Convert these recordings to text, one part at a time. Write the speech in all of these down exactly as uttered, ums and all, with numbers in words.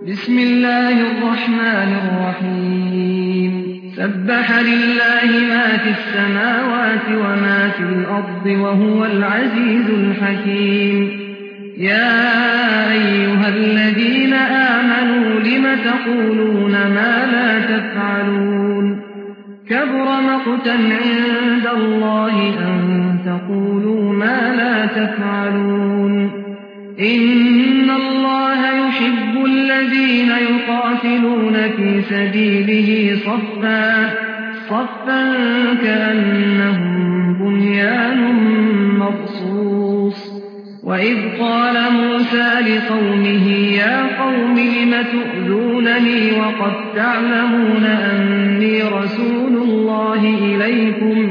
بسم الله الرحمن الرحيم سبح لله ما في السماوات وما في الأرض وهو العزيز الحكيم يا أيها الذين آمنوا لم تقولون ما لا تفعلون كبر مقتا عند الله أن تقولوا ما لا تفعلون إن الله يحب الذين يقاتلون في سبيله صفا صفا كأنهم بنيان مرصوص وإذ قال موسى لقومه يا قوم لم تؤذونني وقد تعلمون أني رسول الله إليكم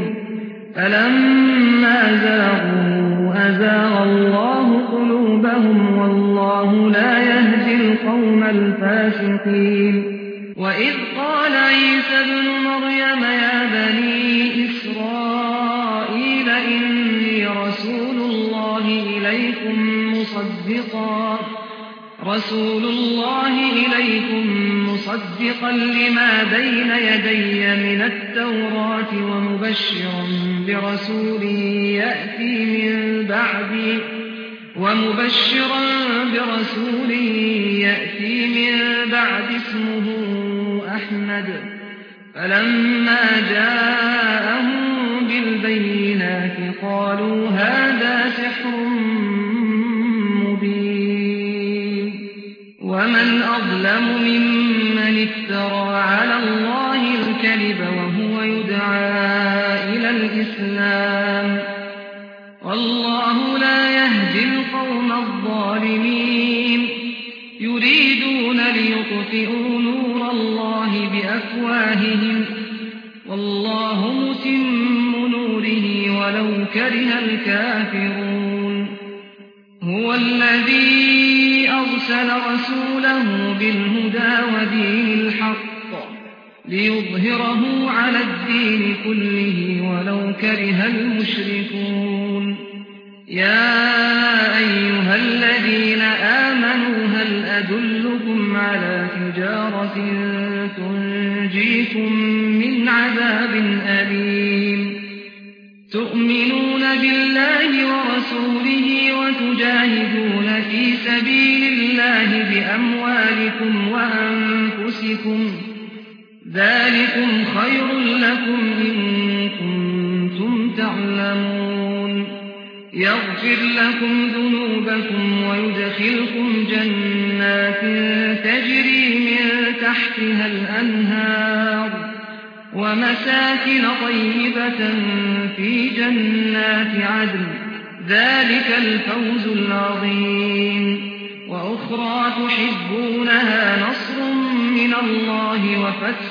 فلما زاغوا أزاغ الله قلوبهم والله لا يهدي القوم الفاسقين وإذ قال عيسى ابن مريم يا بني إسرائيل إني رسول الله إليكم مصدقا رسول الله إليكم مصدقا لما بين يدي من التوراة ومبشرا برسول يأتي من بعدي ومبشرا برسول يأتي من بعد اسمه أحمد فلما جاءهم بالبينات قالوا هذا سحر مبين ومن أظلم ممن افترى على الله الكذب وهو يدعى إلى الإسلام والله لا يهدي القوم الظالمين يريدون ليطفئوا نور الله بأفواههم والله متم نوره ولو كره الكافرون هو الذي أرسل رسوله بالهدى ودين الحق ليظهره على الدين كله ولو كره المشركون يا أيها الذين آمنوا هل أدلكم على تجارة تنجيكم من عذاب أليم تؤمنون بالله ورسوله وتجاهدون في سبيل الله بأموالكم وأنفسكم ذلكم خير لكم إن كنتم تعلمون يغفر لكم ذنوبكم ويدخلكم جنات تجري من تحتها الأنهار ومساكن طيبة في جنات عدن ذلك الفوز العظيم وأخرى تحبونها نصر من الله وفتح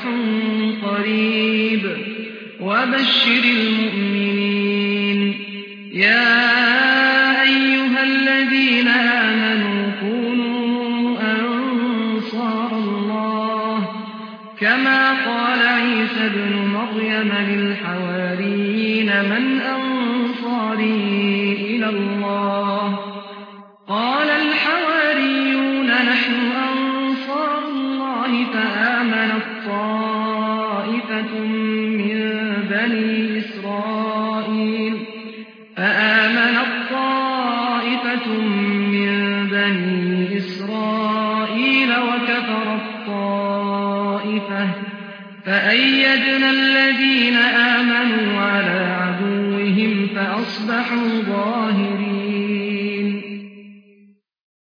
قريب وبشر المؤمنين يا أيها الذين آمنوا كونوا أنصار الله كما قال عيسى ابن مريم للحواريين من أنصاري إلى الله قال الحواريون نحن أنصار الله فآمنت طائفة من بني إسرائيل فآمنت طائفة من بني إسرائيل وكفرت طائفة فأيدنا الذين آمنوا على عدوهم فأصبحوا ظاهرين